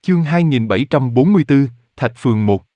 Chương 2744, Thạch Phường 1.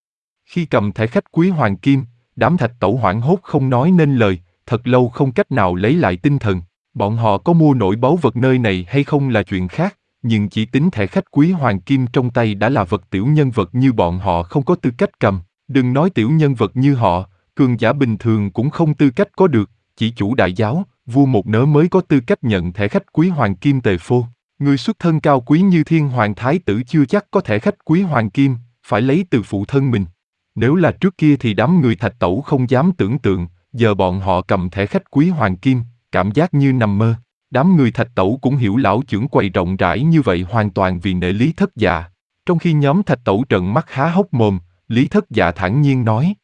Khi cầm thẻ khách quý hoàng kim, đám Thạch Tẩu hoảng hốt không nói nên lời, thật lâu không cách nào lấy lại tinh thần. Bọn họ có mua nổi báu vật nơi này hay không là chuyện khác, nhưng chỉ tính thẻ khách quý hoàng kim trong tay đã là vật tiểu nhân vật như bọn họ không có tư cách cầm. Đừng nói tiểu nhân vật như họ, cường giả bình thường cũng không tư cách có được, chỉ chủ đại giáo, vua một nớ mới có tư cách nhận thẻ khách quý hoàng kim tề phô. Người xuất thân cao quý như thiên hoàng thái tử chưa chắc có thẻ khách quý hoàng kim, phải lấy từ phụ thân mình. Nếu là trước kia thì đám người Thạch Tẩu không dám tưởng tượng, giờ bọn họ cầm thẻ khách quý hoàng kim, cảm giác như nằm mơ. Đám người Thạch Tẩu cũng hiểu lão trưởng quầy rộng rãi như vậy hoàn toàn vì nể Lý Thất Dạ. Trong khi nhóm Thạch Tẩu trợn mắt há hốc mồm, Lý Thất Dạ thản nhiên nói: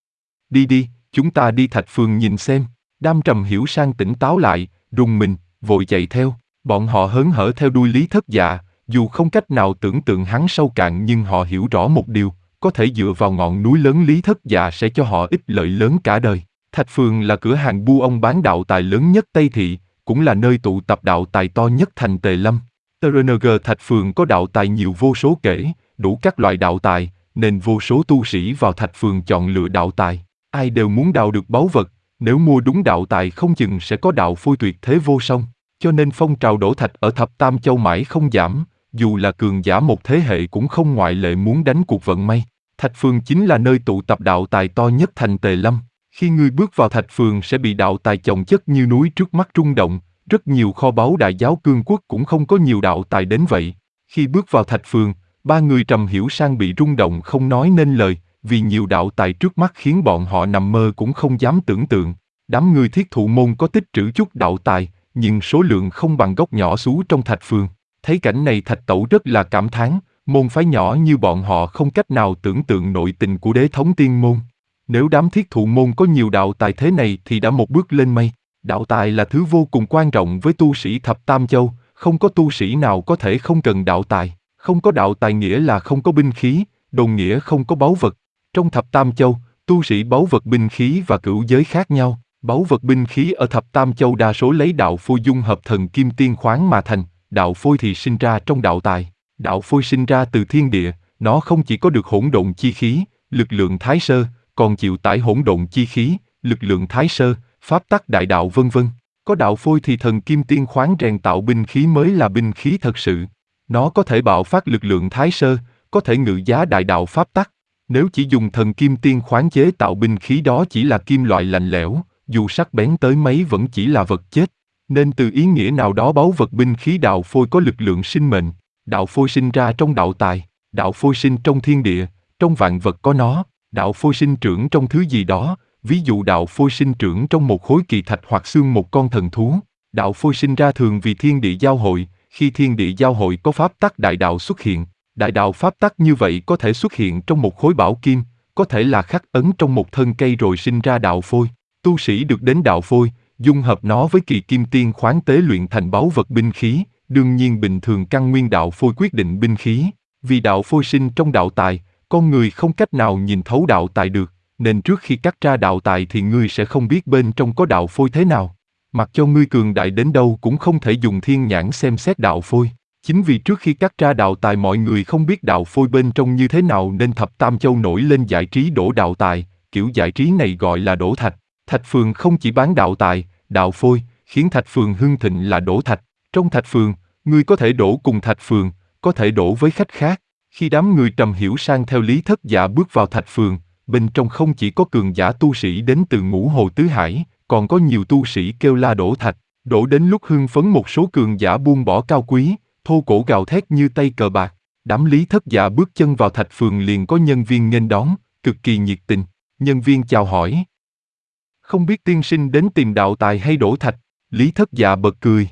Đi đi, chúng ta đi Thạch Phường nhìn xem. Đám Trầm Hiểu Sang tỉnh táo lại, rùng mình, vội chạy theo. Bọn họ hớn hở theo đuôi Lý Thất Dạ, dù không cách nào tưởng tượng hắn sâu cạn nhưng họ hiểu rõ một điều, có thể dựa vào ngọn núi lớn Lý Thất Dạ sẽ cho họ ích lợi lớn cả đời. Thạch Phường là cửa hàng bu ông bán đạo tài lớn nhất Tây Thị, cũng là nơi tụ tập đạo tài to nhất thành Tề Lâm. TRNG Thạch Phường có đạo tài nhiều vô số kể, đủ các loại đạo tài, nên vô số tu sĩ vào Thạch Phường chọn lựa đạo tài. Ai đều muốn đào được báu vật, nếu mua đúng đạo tài không chừng sẽ có đạo phôi tuyệt thế vô song. Cho nên phong trào đổ thạch ở Thập Tam Châu mãi không giảm, dù là cường giả một thế hệ cũng không ngoại lệ muốn đánh cuộc vận may. Thạch Phường chính là nơi tụ tập đạo tài to nhất thành Tề Lâm. Khi ngươi bước vào Thạch Phường sẽ bị đạo tài chồng chất như núi trước mắt rung động, rất nhiều kho báu đại giáo cương quốc cũng không có nhiều đạo tài đến vậy. Khi bước vào Thạch Phường, ba người Trầm Hiểu Sang bị rung động không nói nên lời, vì nhiều đạo tài trước mắt khiến bọn họ nằm mơ cũng không dám tưởng tượng. Đám người Thiết Thụ Môn có tích trữ chút đạo tài, nhưng số lượng không bằng gốc nhỏ xú trong Thạch Phường. Thấy cảnh này Thạch Tẩu rất là cảm thán, môn phái nhỏ như bọn họ không cách nào tưởng tượng nội tình của đế thống tiên môn. Nếu đám Thiết Thụ Môn có nhiều đạo tài thế này thì đã một bước lên mây. Đạo tài là thứ vô cùng quan trọng với tu sĩ Thập Tam Châu, không có tu sĩ nào có thể không cần đạo tài. Không có đạo tài nghĩa là không có binh khí, đồng nghĩa không có báu vật. Trong Thập Tam Châu, tu sĩ báu vật binh khí và cửu giới khác nhau. Báu vật binh khí ở Thập Tam Châu đa số lấy đạo phôi dung hợp thần kim tiên khoáng mà thành, đạo phôi thì sinh ra trong đạo tài. Đạo phôi sinh ra từ thiên địa, nó không chỉ có được hỗn độn chi khí, lực lượng thái sơ, còn chịu tải hỗn độn chi khí, lực lượng thái sơ, pháp tắc đại đạo vân vân. Có đạo phôi thì thần kim tiên khoáng rèn tạo binh khí mới là binh khí thật sự. Nó có thể bạo phát lực lượng thái sơ, có thể ngự giá đại đạo pháp tắc. Nếu chỉ dùng thần kim tiên khoáng chế tạo binh khí đó chỉ là kim loại lạnh lẽo, dù sắc bén tới mấy vẫn chỉ là vật chết. Nên từ ý nghĩa nào đó báu vật binh khí đạo phôi có lực lượng sinh mệnh. Đạo phôi sinh ra trong đạo tài, đạo phôi sinh trong thiên địa, trong vạn vật có nó. Đạo phôi sinh trưởng trong thứ gì đó, ví dụ đạo phôi sinh trưởng trong một khối kỳ thạch hoặc xương một con thần thú. Đạo phôi sinh ra thường vì thiên địa giao hội, khi thiên địa giao hội có pháp tắc đại đạo xuất hiện. Đại đạo pháp tắc như vậy có thể xuất hiện trong một khối bảo kim, có thể là khắc ấn trong một thân cây rồi sinh ra đạo phôi. Tu sĩ được đến đạo phôi, dung hợp nó với kỳ kim tiên khoáng tế luyện thành báu vật binh khí, đương nhiên bình thường căn nguyên đạo phôi quyết định binh khí. Vì đạo phôi sinh trong đạo tài, con người không cách nào nhìn thấu đạo tài được, nên trước khi cắt ra đạo tài thì ngươi sẽ không biết bên trong có đạo phôi thế nào. Mặc cho ngươi cường đại đến đâu cũng không thể dùng thiên nhãn xem xét đạo phôi. Chính vì trước khi cắt ra đạo tài mọi người không biết đạo phôi bên trong như thế nào nên Thập Tam Châu nổi lên giải trí đổ đạo tài, kiểu giải trí này gọi là đổ thạch. Thạch Phường không chỉ bán đạo tài, đạo phôi, khiến Thạch Phường hưng thịnh là đổ thạch. Trong Thạch Phường, ngươi có thể đổ cùng Thạch Phường, có thể đổ với khách khác. Khi đám người Trầm Hiểu Sang theo Lý Thất Dạ bước vào Thạch Phường, bên trong không chỉ có cường giả tu sĩ đến từ Ngũ Hồ Tứ Hải, còn có nhiều tu sĩ kêu la đổ thạch. Đổ đến lúc hưng phấn một số cường giả buông bỏ cao quý, thô cổ gào thét như tay cờ bạc. Đám Lý Thất Dạ bước chân vào Thạch Phường liền có nhân viên nghênh đón, cực kỳ nhiệt tình. Nhân viên chào hỏi: Không biết tiên sinh đến tìm đạo tài hay đổ thạch? Lý Thất Dạ bật cười: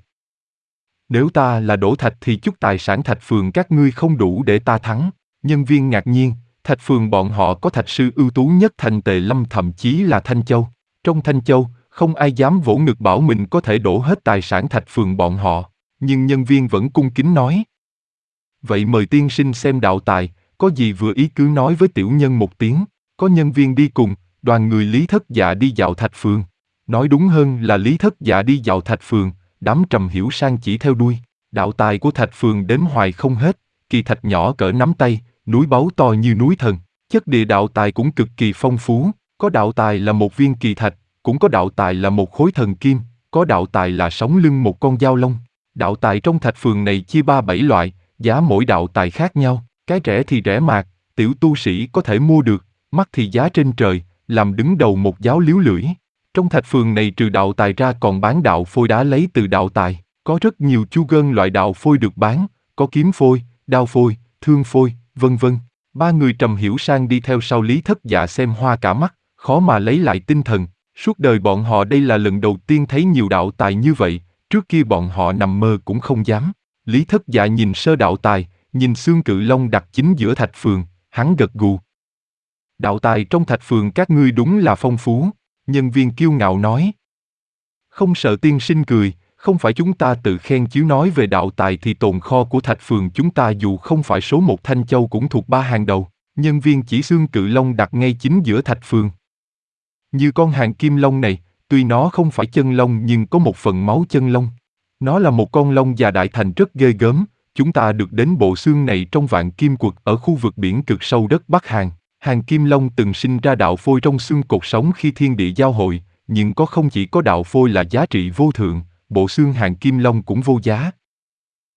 Nếu ta là đổ thạch thì chút tài sản Thạch Phường các ngươi không đủ để ta thắng. Nhân viên ngạc nhiên, Thạch Phường bọn họ có thạch sư ưu tú nhất thành Tề Lâm thậm chí là Thanh Châu. Trong Thanh Châu, không ai dám vỗ ngực bảo mình có thể đổ hết tài sản Thạch Phường bọn họ. Nhưng nhân viên vẫn cung kính nói: Vậy mời tiên sinh xem đạo tài, có gì vừa ý cứ nói với tiểu nhân một tiếng. Có nhân viên đi cùng, đoàn người Lý Thất Dạ đi dạo Thạch Phường. Nói đúng hơn là Lý Thất Dạ đi dạo Thạch Phường, đám Trầm Hiểu Sang chỉ theo đuôi. Đạo tài của Thạch Phường đếm hoài không hết, kỳ thạch nhỏ cỡ nắm tay, núi báu to như núi thần. Chất địa đạo tài cũng cực kỳ phong phú, có đạo tài là một viên kỳ thạch, cũng có đạo tài là một khối thần kim, có đạo tài là sống lưng một con dao long. Đạo tài trong thạch phường này chia 3-7 loại, giá mỗi đạo tài khác nhau, cái rẻ thì rẻ mạt, tiểu tu sĩ có thể mua được, mắc thì giá trên trời, làm đứng đầu một giáo líu lưỡi. Trong thạch phường này trừ đạo tài ra còn bán đạo phôi đá lấy từ đạo tài, có rất nhiều chu gơn loại đạo phôi được bán, có kiếm phôi, đao phôi, thương phôi, vân vân. Ba người Trầm Hiểu Sang đi theo sau Lý Thất Dạ xem hoa cả mắt, khó mà lấy lại tinh thần. Suốt đời bọn họ đây là lần đầu tiên thấy nhiều đạo tài như vậy, trước kia bọn họ nằm mơ cũng không dám. Lý Thất Dạ nhìn sơ đạo tài, nhìn xương cự long đặt chính giữa thạch phường, hắn gật gù. Đạo tài trong thạch phường các ngươi đúng là phong phú, nhân viên kiêu ngạo nói. Không sợ tiên sinh cười, không phải chúng ta tự khen chiếu nói về đạo tài thì tồn kho của thạch phường chúng ta dù không phải số 1 Thanh Châu cũng thuộc 3 hàng đầu. Nhân viên chỉ xương cự long đặt ngay chính giữa thạch phường. Như con hàng kim long này, tuy nó không phải chân long nhưng có một phần máu chân long. Nó là một con long già đại thành rất ghê gớm, chúng ta được đến bộ xương này trong Vạn Kim Quật ở khu vực biển cực sâu đất Bắc Hàn. Hàng kim long từng sinh ra đạo phôi trong xương cột sống khi thiên địa giao hội, nhưng không chỉ có đạo phôi là giá trị vô thượng, bộ xương hàng kim long cũng vô giá.